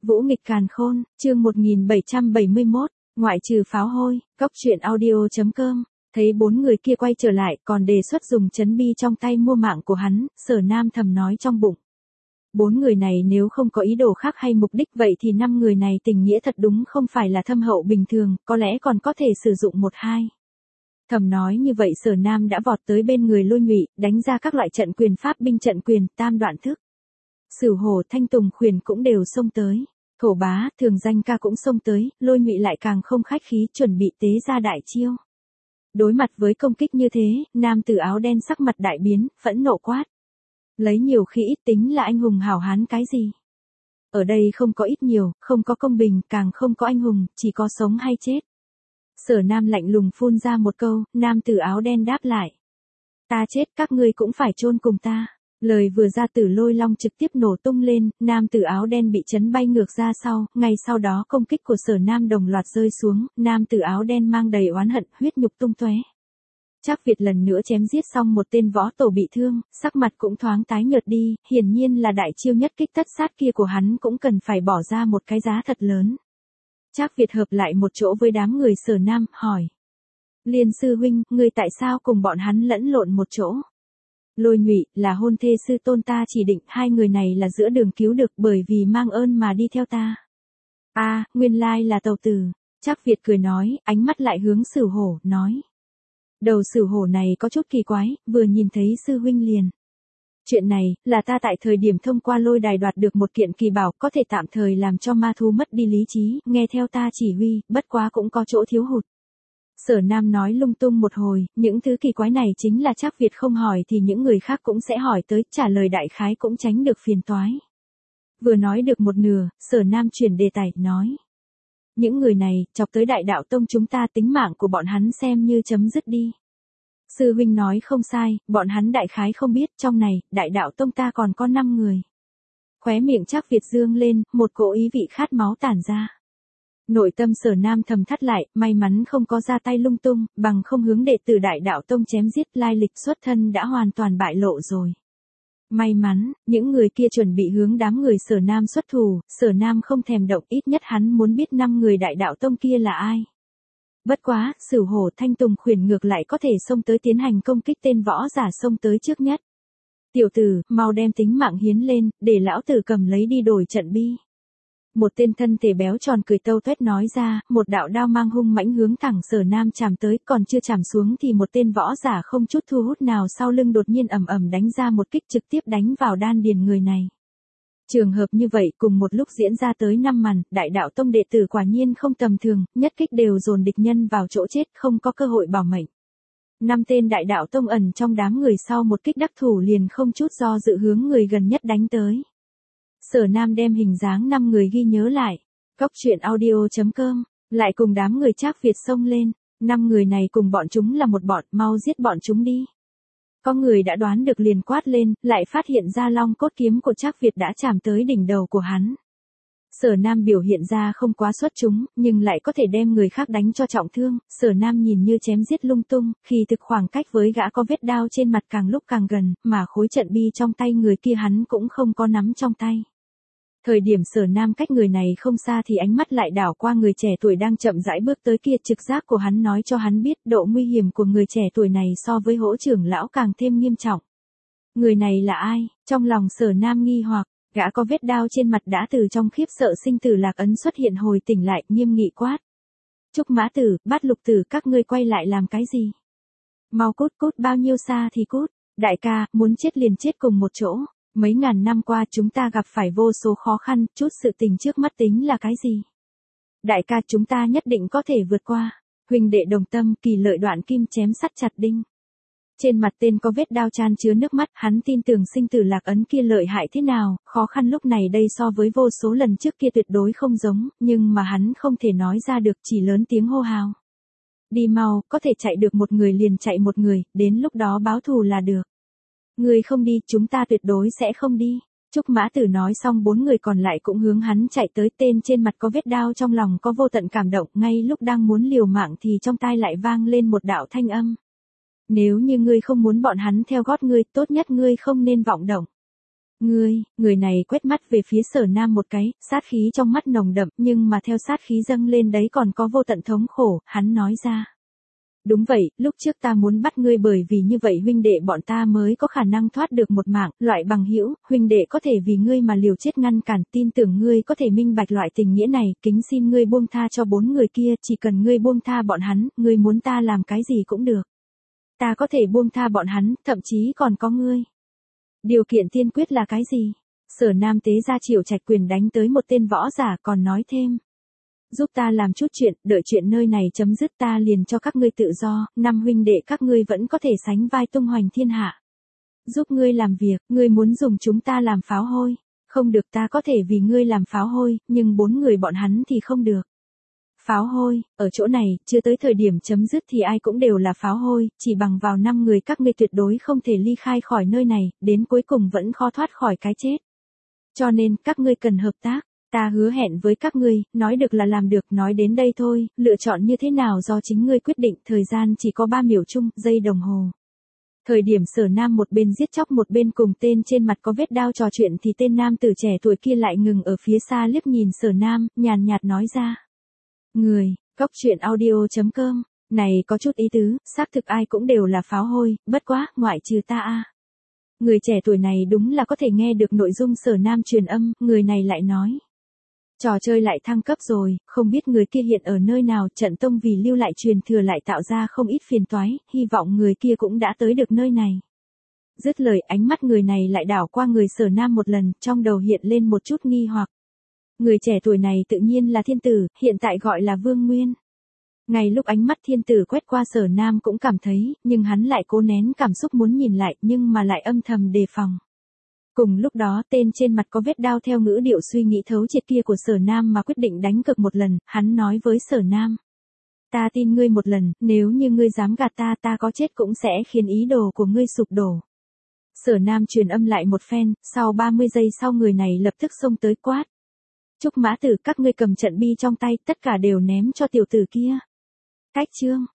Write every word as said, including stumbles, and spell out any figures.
Vũ nghịch càn khôn, chương một nghìn bảy trăm bảy mươi mốt, ngoại trừ pháo hôi, cóc truyện audio chấm com. Thấy bốn người kia quay trở lại còn đề xuất dùng chấn bi trong tay mua mạng của hắn, Sở Nam thầm nói trong bụng. Bốn người này nếu không có ý đồ khác hay mục đích vậy thì năm người này tình nghĩa thật đúng không phải là thâm hậu bình thường, có lẽ còn có thể sử dụng một hai. Thầm nói như vậy Sở Nam đã vọt tới bên người Lôi Ngụy, đánh ra các loại trận quyền pháp binh trận quyền, tam đoạn thức. Sửu Hổ Thanh Tùng Khuyển cũng đều xông tới. Thổ Bá, Thường Danh Ca cũng xông tới, Lôi Ngụy lại càng không khách khí chuẩn bị tế ra đại chiêu. Đối mặt với công kích như thế, nam tử áo đen sắc mặt đại biến, phẫn nộ quát. Lấy nhiều khi ít tính là anh hùng hảo hán cái gì? Ở đây không có ít nhiều, không có công bình, càng không có anh hùng, chỉ có sống hay chết. Sở Nam lạnh lùng phun ra một câu, nam tử áo đen đáp lại. Ta chết các ngươi cũng phải chôn cùng ta. Lời vừa ra Tử Lôi Long trực tiếp nổ tung lên, nam tử áo đen bị chấn bay ngược ra sau, ngay sau đó công kích của Sở Nam đồng loạt rơi xuống, nam tử áo đen mang đầy oán hận, huyết nhục tung tóe. Trác Việt lần nữa chém giết xong một tên võ tổ bị thương, sắc mặt cũng thoáng tái nhợt đi, hiển nhiên là đại chiêu nhất kích tất sát kia của hắn cũng cần phải bỏ ra một cái giá thật lớn. Trác Việt hợp lại một chỗ với đám người Sở Nam, hỏi. Liên sư huynh, ngươi tại sao cùng bọn hắn lẫn lộn một chỗ? Lôi Ngụy, là hôn thê sư tôn ta chỉ định, hai người này là giữa đường cứu được bởi vì mang ơn mà đi theo ta. A, à, nguyên lai là tàu tử. Trác Việt cười nói, ánh mắt lại hướng Sửu Hổ, nói. Đầu Sửu Hổ này có chút kỳ quái, vừa nhìn thấy sư huynh liền. Chuyện này, là ta tại thời điểm thông qua lôi đài đoạt được một kiện kỳ bảo, có thể tạm thời làm cho ma thú mất đi lý trí, nghe theo ta chỉ huy, bất quá cũng có chỗ thiếu hụt. Sở Nam nói lung tung một hồi, những thứ kỳ quái này chính là Trác Việt không hỏi thì những người khác cũng sẽ hỏi tới, trả lời đại khái cũng tránh được phiền toái. Vừa nói được một nửa, Sở Nam chuyển đề tài, nói. Những người này, chọc tới đại đạo tông chúng ta tính mạng của bọn hắn xem như chấm dứt đi. Sư huynh nói không sai, bọn hắn đại khái không biết, trong này, đại đạo tông ta còn có năm người. Khóe miệng Trác Việt dương lên, một cỗ ý vị khát máu tản ra. Nội tâm Sở Nam thầm thắt lại, may mắn không có ra tay lung tung, bằng không hướng đệ tử đại đạo tông chém giết, lai lịch xuất thân đã hoàn toàn bại lộ rồi. May mắn, những người kia chuẩn bị hướng đám người Sở Nam xuất thủ, Sở Nam không thèm động, ít nhất hắn muốn biết năm người đại đạo tông kia là ai. Bất quá, Sửu Hổ Thanh Tùng Khuyển ngược lại có thể xông tới tiến hành công kích tên võ giả xông tới trước nhất. Tiểu tử, mau đem tính mạng hiến lên, để lão tử cầm lấy đi đổi trận bi. Một tên thân thể béo tròn cười tâu tuét nói ra, một đạo đao mang hung mãnh hướng thẳng Sở Nam chạm tới, còn chưa chạm xuống thì một tên võ giả không chút thu hút nào sau lưng đột nhiên ầm ầm đánh ra một kích trực tiếp đánh vào đan điền người này. Trường hợp như vậy cùng một lúc diễn ra tới năm màn, đại đạo tông đệ tử quả nhiên không tầm thường, nhất kích đều dồn địch nhân vào chỗ chết, không có cơ hội bảo mệnh. Năm tên đại đạo tông ẩn trong đám người sau một kích đắc thủ liền không chút do dự hướng người gần nhất đánh tới. Sở Nam đem hình dáng năm người ghi nhớ lại. Cóc truyện audio chấm com, lại cùng đám người Trác Việt xông lên. Năm người này cùng bọn chúng là một bọn, mau giết bọn chúng đi. Có người đã đoán được liền quát lên, lại phát hiện ra long cốt kiếm của Trác Việt đã chạm tới đỉnh đầu của hắn. Sở Nam biểu hiện ra không quá xuất chúng, nhưng lại có thể đem người khác đánh cho trọng thương. Sở Nam nhìn như chém giết lung tung, khi thực khoảng cách với gã có vết đao trên mặt càng lúc càng gần, mà khối trận bi trong tay người kia hắn cũng không có nắm trong tay. Thời điểm Sở Nam cách người này không xa thì ánh mắt lại đảo qua người trẻ tuổi đang chậm rãi bước tới kia, trực giác của hắn nói cho hắn biết độ nguy hiểm của người trẻ tuổi này so với Hỗ trưởng lão càng thêm nghiêm trọng. Người này là ai? Trong lòng Sở Nam nghi hoặc, gã có vết đao trên mặt đã từ trong khiếp sợ sinh tử lạc ấn xuất hiện hồi tỉnh lại, nghiêm nghị quát. Trúc Mã Tử, Bát Lục Tử, các ngươi quay lại làm cái gì? Mau cút cút, bao nhiêu xa thì cút, đại ca, muốn chết liền chết cùng một chỗ. Mấy ngàn năm qua chúng ta gặp phải vô số khó khăn, chút sự tình trước mắt tính là cái gì? Đại ca, chúng ta nhất định có thể vượt qua. Huynh đệ đồng tâm, kỳ lợi đoạn kim chém sắt chặt đinh. Trên mặt tên có vết đao chan chứa nước mắt, hắn tin tưởng sinh tử lạc ấn kia lợi hại thế nào, khó khăn lúc này đây so với vô số lần trước kia tuyệt đối không giống, nhưng mà hắn không thể nói ra được, chỉ lớn tiếng hô hào. Đi mau, có thể chạy được một người liền chạy một người, đến lúc đó báo thù là được. Người không đi, chúng ta tuyệt đối sẽ không đi. Trúc Mã Tử nói xong bốn người còn lại cũng hướng hắn chạy tới, tên trên mặt có vết đao trong lòng có vô tận cảm động, ngay lúc đang muốn liều mạng thì trong tai lại vang lên một đạo thanh âm. Nếu như ngươi không muốn bọn hắn theo gót ngươi, tốt nhất ngươi không nên vọng động. Ngươi, người này quét mắt về phía Sở Nam một cái, sát khí trong mắt nồng đậm, nhưng mà theo sát khí dâng lên đấy còn có vô tận thống khổ, hắn nói ra. Đúng vậy, lúc trước ta muốn bắt ngươi bởi vì như vậy huynh đệ bọn ta mới có khả năng thoát được một mạng, loại bằng hữu, huynh đệ có thể vì ngươi mà liều chết ngăn cản, tin tưởng ngươi có thể minh bạch loại tình nghĩa này, kính xin ngươi buông tha cho bốn người kia, chỉ cần ngươi buông tha bọn hắn, ngươi muốn ta làm cái gì cũng được. Ta có thể buông tha bọn hắn, thậm chí còn có ngươi. Điều kiện tiên quyết là cái gì? Sở Nam tế ra Triệu Trạch quyền đánh tới một tên võ giả còn nói thêm. Giúp ta làm chút chuyện, đợi chuyện nơi này chấm dứt ta liền cho các ngươi tự do, năm huynh đệ các ngươi vẫn có thể sánh vai tung hoành thiên hạ. Giúp ngươi làm việc, ngươi muốn dùng chúng ta làm pháo hôi. Không được, ta có thể vì ngươi làm pháo hôi, nhưng bốn người bọn hắn thì không được. Pháo hôi, ở chỗ này, chưa tới thời điểm chấm dứt thì ai cũng đều là pháo hôi, chỉ bằng vào năm người các ngươi tuyệt đối không thể ly khai khỏi nơi này, đến cuối cùng vẫn khó thoát khỏi cái chết. Cho nên, các ngươi cần hợp tác. Ta hứa hẹn với các ngươi, nói được là làm được, nói đến đây thôi, lựa chọn như thế nào do chính ngươi quyết định, thời gian chỉ có ba miểu chung, giây đồng hồ. Thời điểm Sở Nam một bên giết chóc một bên cùng tên trên mặt có vết đao trò chuyện thì tên nam tử trẻ tuổi kia lại ngừng ở phía xa liếc nhìn Sở Nam, nhàn nhạt nói ra. Người, góc truyện audio chấm com, này có chút ý tứ, xác thực ai cũng đều là pháo hôi, bất quá, ngoại trừ ta a. Người trẻ tuổi này đúng là có thể nghe được nội dung Sở Nam truyền âm, người này lại nói. Trò chơi lại thăng cấp rồi, không biết người kia hiện ở nơi nào, trận tông vì lưu lại truyền thừa lại tạo ra không ít phiền toái, hy vọng người kia cũng đã tới được nơi này. Dứt lời ánh mắt người này lại đảo qua người Sở Nam một lần, trong đầu hiện lên một chút nghi hoặc. Người trẻ tuổi này tự nhiên là thiên tử, hiện tại gọi là Vương Nguyên. Ngay lúc ánh mắt thiên tử quét qua Sở Nam cũng cảm thấy, nhưng hắn lại cố nén cảm xúc muốn nhìn lại, nhưng mà lại âm thầm đề phòng. Cùng lúc đó tên trên mặt có vết đao theo ngữ điệu suy nghĩ thấu triệt kia của Sở Nam mà quyết định đánh cược một lần, hắn nói với Sở Nam. Ta tin ngươi một lần, nếu như ngươi dám gạt ta ta có chết cũng sẽ khiến ý đồ của ngươi sụp đổ. Sở Nam truyền âm lại một phen, sau ba mươi giây sau người này lập tức xông tới quát. Trúc Mã Tử, các ngươi cầm trận bi trong tay, tất cả đều ném cho tiểu tử kia. Cách chương.